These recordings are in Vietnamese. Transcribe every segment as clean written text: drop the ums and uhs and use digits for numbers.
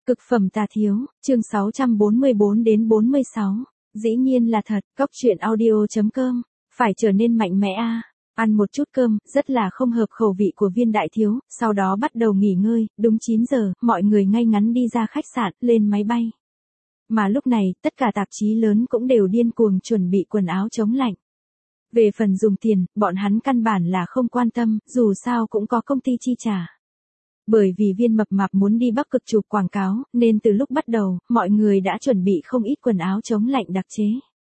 Cực phẩm tà thiếu, chương 644 đến 46. Dĩ nhiên là thật, Cóc truyện audio.com, phải trở nên mạnh mẽ a. Ăn một chút cơm, rất là không hợp khẩu vị của Viên đại thiếu, sau đó bắt đầu nghỉ ngơi, đúng 9 giờ, mọi người ngay ngắn đi ra khách sạn, lên máy bay. Mà lúc này, tất cả tạp chí lớn cũng đều điên cuồng chuẩn bị quần áo chống lạnh. Về phần dùng tiền, bọn hắn căn bản là không quan tâm, dù sao cũng có công ty chi trả. Bởi vì Viên mập mạp muốn đi Bắc Cực chụp quảng cáo, nên từ lúc bắt đầu, mọi người đã chuẩn bị không ít quần áo chống lạnh đặc chế.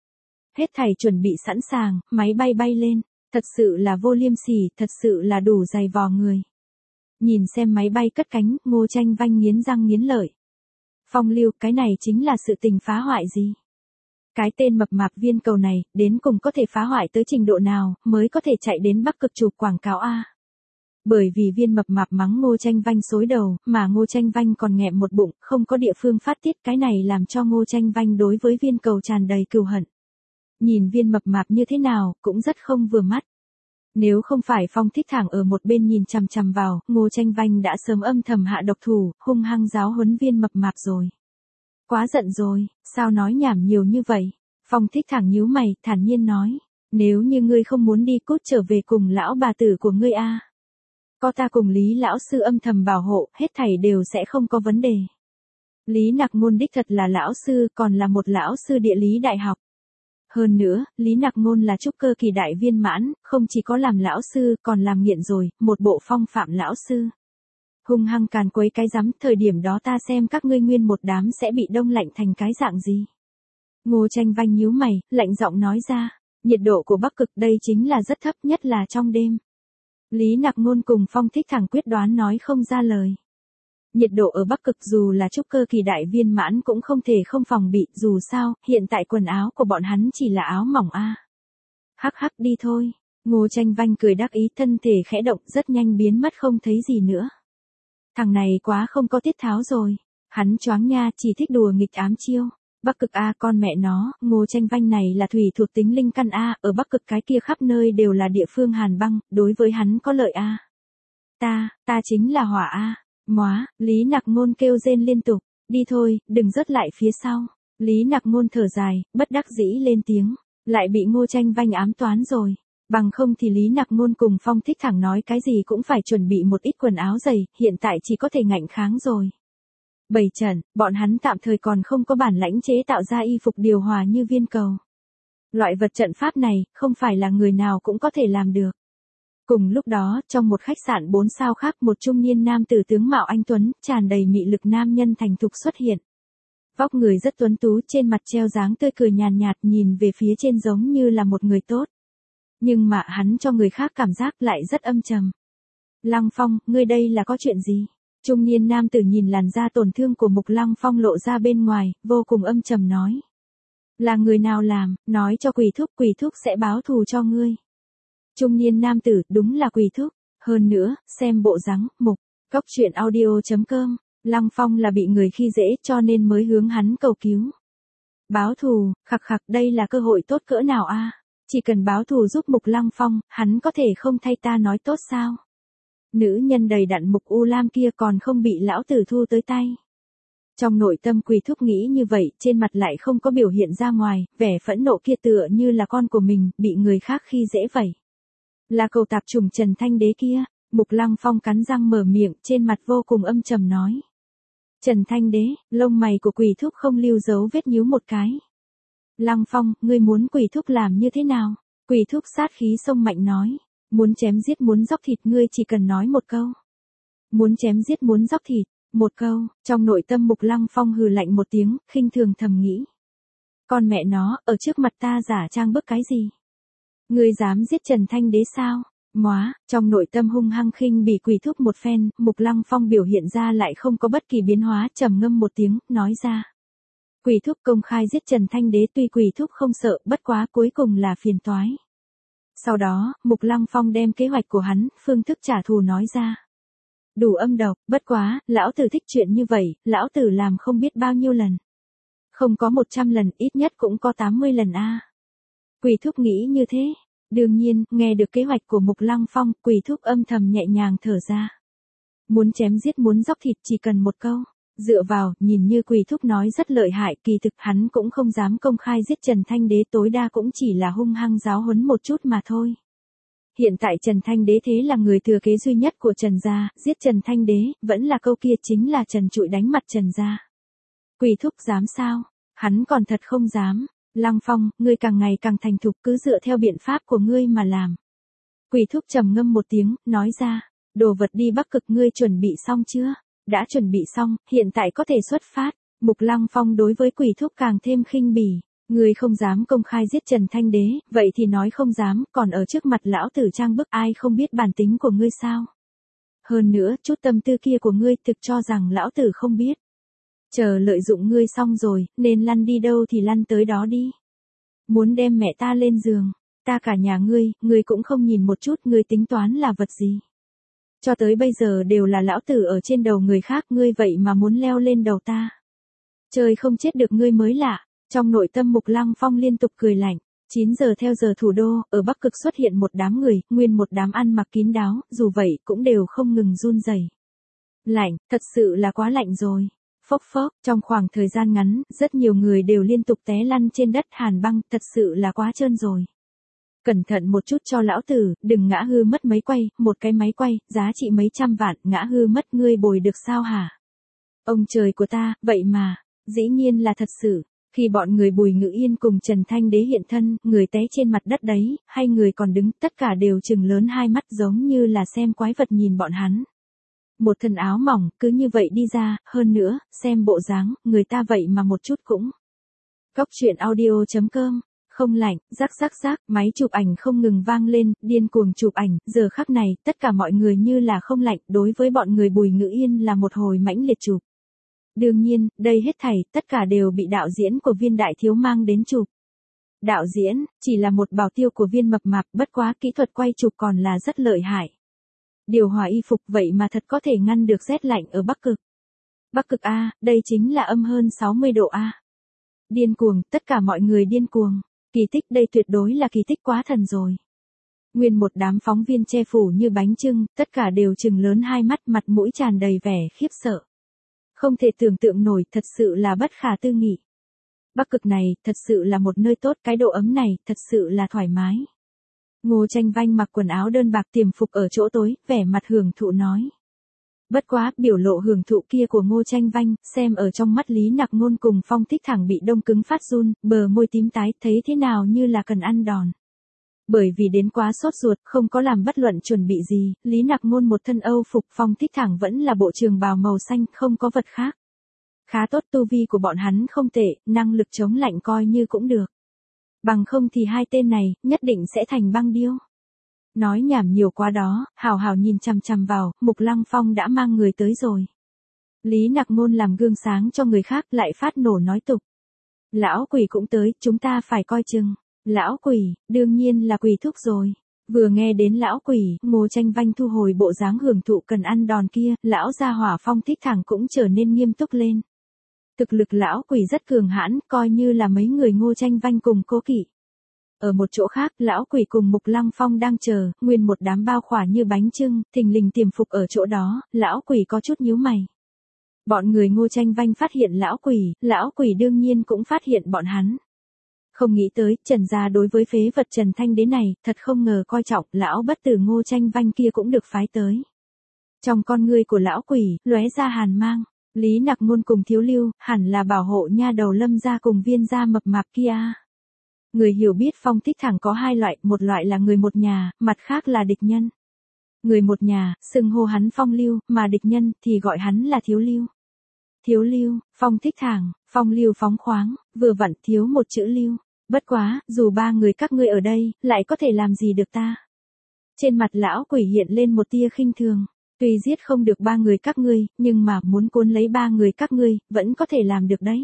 Hết thảy chuẩn bị sẵn sàng, máy bay bay lên, thật sự là vô liêm sỉ, thật sự là đủ dày vò người. Nhìn xem máy bay cất cánh, Ngô Tranh Vanh nghiến răng nghiến lợi. Phong Lưu, cái này chính là sự tình phá hoại gì? Cái tên mập mạp Viên cầu này, đến cùng có thể phá hoại tới trình độ nào, mới có thể chạy đến Bắc Cực chụp quảng cáo a? Bởi vì Viên mập mạp mắng Ngô Tranh Vanh xối đầu, mà Ngô Tranh Vanh còn nghẹm một bụng, không có địa phương phát tiết, cái này làm cho Ngô Tranh Vanh đối với Viên cầu tràn đầy cừu hận. Nhìn Viên mập mạp như thế nào, cũng rất không vừa mắt. Nếu không phải Phong Thích Thẳng ở một bên nhìn chằm chằm vào, Ngô Tranh Vanh đã sớm âm thầm hạ độc thủ, hung hăng giáo huấn Viên mập mạp rồi. Quá giận rồi, sao nói nhảm nhiều như vậy? Phong Thích Thẳng nhíu mày, thản nhiên nói, nếu như ngươi không muốn đi cút trở về cùng lão bà tử của ngươi a. Có ta cùng Lý lão sư âm thầm bảo hộ, hết thảy đều sẽ không có vấn đề. Lý Nặc Ngôn đích thật là lão sư, còn là một lão sư địa lý đại học. Hơn nữa, Lý Nặc Ngôn là trúc cơ kỳ đại viên mãn, không chỉ có làm lão sư, còn làm nghiện rồi, một bộ phong phạm lão sư. Hung hăng càn quấy cái rắm, thời điểm đó ta xem các ngươi nguyên một đám sẽ bị đông lạnh thành cái dạng gì. Ngô Tranh Vanh nhíu mày, lạnh giọng nói ra, nhiệt độ của Bắc Cực đây chính là rất thấp, nhất là trong đêm. Lý Nặc Ngôn cùng Phong Thích Thẳng quyết đoán nói không ra lời. Nhiệt độ ở Bắc Cực dù là trúc cơ kỳ đại viên mãn cũng không thể không phòng bị, dù sao, hiện tại quần áo của bọn hắn chỉ là áo mỏng a. Hắc hắc đi thôi. Ngô Tranh Vanh cười đắc ý, thân thể khẽ động, rất nhanh biến mất không thấy gì nữa. Thằng này quá không có tiết tháo rồi. Hắn choáng nha, chỉ thích đùa nghịch ám chiêu. Bắc Cực a, con mẹ nó, Ngô Tranh Vanh này là thủy thuộc tính linh căn a, ở Bắc Cực cái kia khắp nơi đều là địa phương hàn băng, đối với hắn có lợi a. Ta chính là hỏa a. Móa, Lý Nặc Ngôn kêu rên liên tục, đi thôi, đừng rớt lại phía sau. Lý Nặc Ngôn thở dài, bất đắc dĩ lên tiếng, lại bị Ngô Tranh Vanh ám toán rồi. Bằng không thì Lý Nặc Ngôn cùng Phong Thích Thẳng nói cái gì cũng phải chuẩn bị một ít quần áo dày, hiện tại chỉ có thể ngạnh kháng rồi. Bày trận, bọn hắn tạm thời còn không có bản lãnh chế tạo ra y phục điều hòa như Viên cầu. Loại vật trận pháp này, không phải là người nào cũng có thể làm được. Cùng lúc đó, trong một khách sạn 4 sao khác, một trung niên nam tử tướng mạo anh tuấn, tràn đầy mị lực nam nhân thành thục xuất hiện. Vóc người rất tuấn tú, trên mặt treo dáng tươi cười nhàn nhạt, nhìn về phía trên giống như là một người tốt. Nhưng mà hắn cho người khác cảm giác lại rất âm trầm. Lăng Phong, ngươi đây là có chuyện gì? Trung niên nam tử nhìn làn da tổn thương của Mục Lăng Phong lộ ra bên ngoài, vô cùng âm trầm nói. Là người nào làm, nói cho quỷ thúc sẽ báo thù cho ngươi. Trung niên nam tử, đúng là quỷ thúc. Hơn nữa, xem bộ dáng, Cóc truyện audio.com, Lăng Phong là bị người khi dễ cho nên mới hướng hắn cầu cứu. Báo thù, khặc khặc, đây là cơ hội tốt cỡ nào a? Chỉ cần báo thù giúp Mục Lăng Phong, hắn có thể không thay ta nói tốt sao? Nữ nhân đầy đặn Mục U Lam kia còn không bị lão tử thu tới tay. Trong nội tâm quỷ thúc nghĩ như vậy, trên mặt lại không có biểu hiện ra ngoài, vẻ phẫn nộ kia tựa như là con của mình, bị người khác khi dễ vậy. Là cậu tạp chủng Trần Thanh Đế kia. Mục Lăng Phong cắn răng mở miệng, trên mặt vô cùng âm trầm nói. Trần Thanh Đế, lông mày của quỷ thúc không lưu dấu vết nhíu một cái. Lăng Phong, ngươi muốn quỷ thúc làm như thế nào? Quỷ thúc sát khí xông mạnh nói. Muốn chém giết muốn dóc thịt, ngươi chỉ cần nói một câu. Muốn chém giết muốn dóc thịt, một câu. Trong nội tâm Mục Lăng Phong hừ lạnh một tiếng, khinh thường thầm nghĩ. Con mẹ nó, ở trước mặt ta giả trang bức cái gì? Ngươi dám giết Trần Thanh Đế sao? Móa, trong nội tâm hung hăng khinh bị quỷ thúc một phen, Mục Lăng Phong biểu hiện ra lại không có bất kỳ biến hóa, trầm ngâm một tiếng, nói ra. Quỷ thúc công khai giết Trần Thanh Đế, tuy quỷ thúc không sợ, bất quá cuối cùng là phiền toái. Sau đó, Mục Lăng Phong đem kế hoạch của hắn, phương thức trả thù nói ra. Đủ âm độc, bất quá, lão tử thích chuyện như vậy, lão tử làm không biết bao nhiêu lần. Không có 100 lần, ít nhất cũng có 80 lần a. Quỷ thúc nghĩ như thế. Đương nhiên, nghe được kế hoạch của Mục Lăng Phong, quỷ thúc âm thầm nhẹ nhàng thở ra. Muốn chém giết muốn dóc thịt chỉ cần một câu. Dựa vào, nhìn như Quỳ Thúc nói rất lợi hại, kỳ thực hắn cũng không dám công khai giết Trần Thanh Đế, tối đa cũng chỉ là hung hăng giáo huấn một chút mà thôi. Hiện tại Trần Thanh Đế thế là người thừa kế duy nhất của Trần gia, giết Trần Thanh Đế, vẫn là câu kia chính là Trần Trụi đánh mặt Trần gia. Quỳ Thúc dám sao? Hắn còn thật không dám. Lăng Phong, ngươi càng ngày càng thành thục, cứ dựa theo biện pháp của ngươi mà làm. Quỳ Thúc trầm ngâm một tiếng, nói ra, đồ vật đi Bắc Cực ngươi chuẩn bị xong chưa? Đã chuẩn bị xong, hiện tại có thể xuất phát. Mục Lăng Phong đối với Quỳ Thúc càng thêm khinh bỉ. Ngươi không dám công khai giết Trần Thanh Đế, vậy thì nói không dám, còn ở trước mặt lão tử trang bức ai không biết bản tính của ngươi sao? Hơn nữa, chút tâm tư kia của ngươi thực cho rằng lão tử không biết. Chờ lợi dụng ngươi xong rồi, nên lăn đi đâu thì lăn tới đó đi. Muốn đem mẹ ta lên giường, ta cả nhà ngươi cũng không nhìn một chút ngươi tính toán là vật gì. Cho tới bây giờ đều là lão tử ở trên đầu người khác, ngươi vậy mà muốn leo lên đầu ta. Trời không chết được ngươi mới lạ. Trong nội tâm Mục Lăng Phong liên tục cười lạnh. 9 giờ theo giờ thủ đô, ở Bắc Cực xuất hiện một đám người, nguyên một đám ăn mặc kín đáo, dù vậy cũng đều không ngừng run rẩy. Lạnh, thật sự là quá lạnh rồi. Phốc phốc, trong khoảng thời gian ngắn, rất nhiều người đều liên tục té lăn trên đất hàn băng, thật sự là quá trơn rồi. Cẩn thận một chút cho lão tử, đừng ngã hư mất máy quay, một cái máy quay, giá trị mấy trăm vạn, ngã hư mất ngươi bồi được sao hả? Ông trời của ta, vậy mà, dĩ nhiên là thật sự. Khi bọn người Bùi Ngữ Yên cùng Trần Thanh Đế hiện thân, người té trên mặt đất đấy, hay người còn đứng, tất cả đều trừng lớn hai mắt giống như là xem quái vật nhìn bọn hắn. Một thân áo mỏng, cứ như vậy đi ra, hơn nữa, xem bộ dáng, người ta vậy mà một chút cũng. Góc truyện audio.com, không lạnh, rắc, máy chụp ảnh không ngừng vang lên, điên cuồng chụp ảnh, giờ khắc này, tất cả mọi người như là không lạnh, đối với bọn người Bùi Ngữ Yên là một hồi mãnh liệt chụp. Đương nhiên, đây hết thảy, tất cả đều bị đạo diễn của Viên đại thiếu mang đến chụp. Đạo diễn, chỉ là một bảo tiêu của Viên mập mạp, bất quá kỹ thuật quay chụp còn là rất lợi hại. Điều hòa y phục vậy mà thật có thể ngăn được rét lạnh ở Bắc Cực. Bắc Cực A, đây chính là âm hơn 60 độ A. Điên cuồng, tất cả mọi người điên cuồng. Kỳ tích, đây tuyệt đối là kỳ tích quá thần rồi. Nguyên một đám phóng viên che phủ như bánh chưng, tất cả đều trừng lớn hai mắt, mặt mũi tràn đầy vẻ khiếp sợ. Không thể tưởng tượng nổi, thật sự là bất khả tư nghị. Bắc Cực này, thật sự là một nơi tốt, cái độ ấm này, thật sự là thoải mái. Ngô Tranh Vanh mặc quần áo đơn bạc tiềm phục ở chỗ tối, vẻ mặt hưởng thụ nói. Bất quá, biểu lộ hưởng thụ kia của Ngô Tranh Vanh, xem ở trong mắt Lý Nặc Ngôn cùng Phong Thích Thẳng bị đông cứng phát run, bờ môi tím tái, thấy thế nào như là cần ăn đòn. Bởi vì đến quá sốt ruột, không có làm bất luận chuẩn bị gì, Lý Nặc Ngôn một thân Âu phục, Phong Thích Thẳng vẫn là bộ trường bào màu xanh, không có vật khác. Khá tốt, tu vi của bọn hắn không tệ, năng lực chống lạnh coi như cũng được. Bằng không thì hai tên này, nhất định sẽ thành băng điêu. Nói nhảm nhiều quá đó, hào hào nhìn chằm chằm vào, Mục Lăng Phong đã mang người tới rồi. Lý Nặc Ngôn làm gương sáng cho người khác, lại phát nổ nói tục. Lão Quỷ cũng tới, chúng ta phải coi chừng. Lão Quỷ, đương nhiên là Quỷ Thúc rồi. Vừa nghe đến Lão Quỷ, Ngô Tranh Vanh thu hồi bộ dáng hưởng thụ cần ăn đòn kia, lão gia hỏa Phong Thích Thẳng cũng trở nên nghiêm túc lên. Thực lực Lão Quỷ rất cường hãn, coi như là mấy người Ngô Tranh Vanh cùng Cố Kỵ. Ở một chỗ khác, Lão Quỷ cùng Mục Lăng Phong đang chờ, nguyên một đám bao khỏa như bánh chưng, thình lình tiềm phục ở chỗ đó, Lão Quỷ có chút nhíu mày. Bọn người Ngô Tranh Vanh phát hiện Lão Quỷ đương nhiên cũng phát hiện bọn hắn. Không nghĩ tới, Trần gia đối với phế vật Trần Thanh Đế này, thật không ngờ coi trọng, lão bất tử Ngô Tranh Vanh kia cũng được phái tới. Trong con ngươi của Lão Quỷ, lóe ra hàn mang, Lý Nặc Ngôn cùng Thiếu Lưu, hẳn là bảo hộ nha đầu Lâm gia cùng Viên gia mập mạp kia. Người hiểu biết Phong Thích Thẳng có hai loại, một loại là người một nhà, mặt khác là địch nhân. Người một nhà, xưng hô hắn Phong Lưu, mà địch nhân, thì gọi hắn là Thiếu Lưu. Thiếu Lưu, Phong Thích Thẳng, Phong Lưu phóng khoáng, vừa vặn thiếu một chữ Lưu. Bất quá, dù ba người các ngươi ở đây, lại có thể làm gì được ta? Trên mặt Lão Quỷ hiện lên một tia khinh thường. Tuy giết không được ba người các ngươi, nhưng mà muốn cuốn lấy ba người các ngươi, vẫn có thể làm được đấy.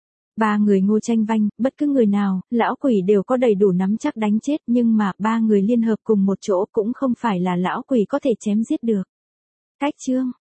Ba người Ngô Tranh Vanh, bất cứ người nào, Lão Quỷ đều có đầy đủ nắm chắc đánh chết, nhưng mà ba người liên hợp cùng một chỗ cũng không phải là Lão Quỷ có thể chém giết được. Cách chương